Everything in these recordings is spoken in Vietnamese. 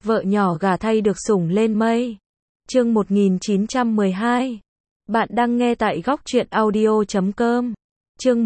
vợ nhỏ gả thay được sủng lên mây. Chương 1912. Bạn đang nghe tại góc truyện audio.com. Chương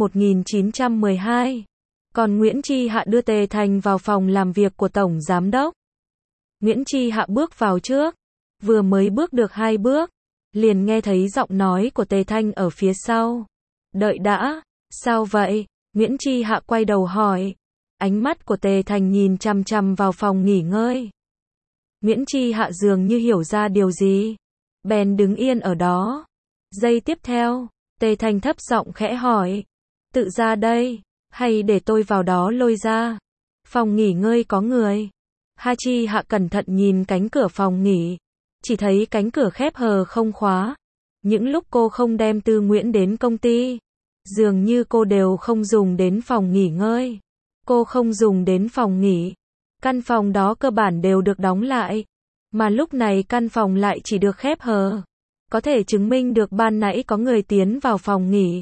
1912. Còn Nguyễn Chi Hạ đưa Tề Thành vào phòng làm việc của Tổng Giám đốc. Nguyễn Chi Hạ bước vào trước. Vừa mới bước được 2 bước, liền nghe thấy giọng nói của Tề Thanh ở phía sau. Đợi đã, sao vậy? Nguyễn Chi Hạ quay đầu hỏi. Ánh mắt của Tề Thành nhìn chằm chằm vào phòng nghỉ ngơi. Nguyễn Chi Hạ dường như hiểu ra điều gì, bèn đứng yên ở đó. Giây tiếp theo, Tề Thành thấp giọng khẽ hỏi. Tự ra đây, hay để tôi vào đó lôi ra? Phòng nghỉ ngơi có người. Ha Chi Hạ cẩn thận nhìn cánh cửa phòng nghỉ. Chỉ thấy cánh cửa khép hờ không khóa. Những lúc cô không đem Tư Nguyễn đến công ty, dường như cô đều không dùng đến phòng nghỉ ngơi. Cô không dùng đến phòng nghỉ. Căn phòng đó cơ bản đều được đóng lại. Mà lúc này căn phòng lại chỉ được khép hờ. Có thể chứng minh được ban nãy có người tiến vào phòng nghỉ.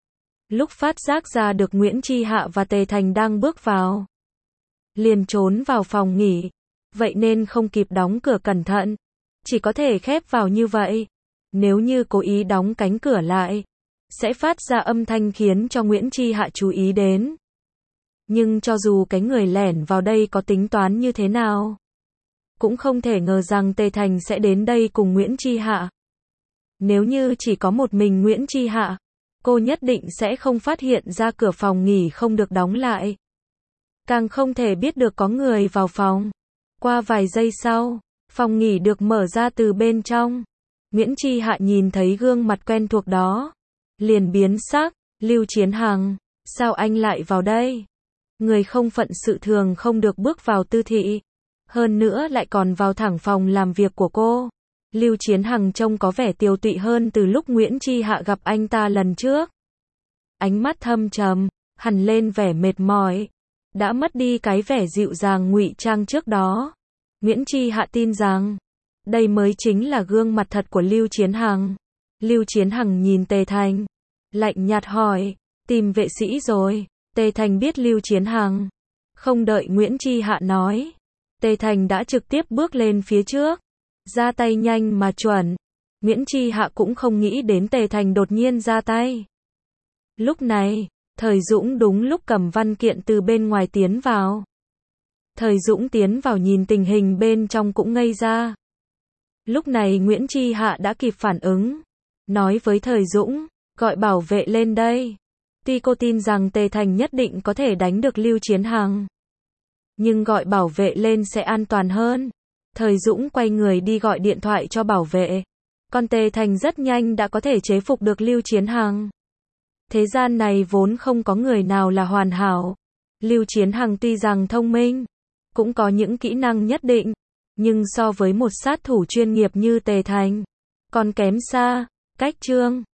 Lúc phát giác ra được Nguyễn Chi Hạ và Tề Thành đang bước vào, liền trốn vào phòng nghỉ. Vậy nên không kịp đóng cửa cẩn thận, chỉ có thể khép vào như vậy. Nếu như cố ý đóng cánh cửa lại, sẽ phát ra âm thanh khiến cho Nguyễn Chi Hạ chú ý đến. Nhưng cho dù cái người lẻn vào đây có tính toán như thế nào, cũng không thể ngờ rằng Tề Thành sẽ đến đây cùng Nguyễn Chi Hạ. Nếu như chỉ có một mình Nguyễn Chi Hạ, cô nhất định sẽ không phát hiện ra cửa phòng nghỉ không được đóng lại. Càng không thể biết được có người vào phòng. Qua vài giây sau, phòng nghỉ được mở ra từ bên trong. Nguyễn Chi Hạ nhìn thấy gương mặt quen thuộc đó, liền biến sắc. Lưu Chiến Hằng, sao anh lại vào đây? Người không phận sự thường không được bước vào tư thị. Hơn nữa lại còn vào thẳng phòng làm việc của cô. Lưu Chiến Hằng trông có vẻ tiều tụy hơn từ lúc Nguyễn Chi Hạ gặp anh ta lần trước. Ánh mắt thâm trầm, hằn lên vẻ mệt mỏi. Đã mất đi cái vẻ dịu dàng ngụy trang trước đó. Nguyễn Chi Hạ tin rằng đây mới chính là gương mặt thật của Lưu Chiến Hằng. Lưu Chiến Hằng nhìn Tề Thành, lạnh nhạt hỏi, tìm vệ sĩ rồi? Tề Thành biết Lưu Chiến Hằng. Không đợi Nguyễn Chi Hạ nói, Tề Thành đã trực tiếp bước lên phía trước, ra tay nhanh mà chuẩn. Nguyễn Chi Hạ cũng không nghĩ đến Tề Thành đột nhiên ra tay. Lúc này, Thời Dũng đúng lúc cầm văn kiện từ bên ngoài tiến vào. Thời Dũng tiến vào nhìn tình hình bên trong cũng ngây ra. Lúc này Nguyễn Chi Hạ đã kịp phản ứng, nói với Thời Dũng, gọi bảo vệ lên đây. Tuy cô tin rằng Tề Thành nhất định có thể đánh được Lưu Chiến Hằng, nhưng gọi bảo vệ lên sẽ an toàn hơn. Thời Dũng quay người đi gọi điện thoại cho bảo vệ. Còn Tề Thành rất nhanh đã có thể chế phục được Lưu Chiến Hằng. Thế gian này vốn không có người nào là hoàn hảo. Lưu Chiến Hằng tuy rằng thông minh, cũng có những kỹ năng nhất định, nhưng so với một sát thủ chuyên nghiệp như Tề Thành, còn kém xa. Cách Trương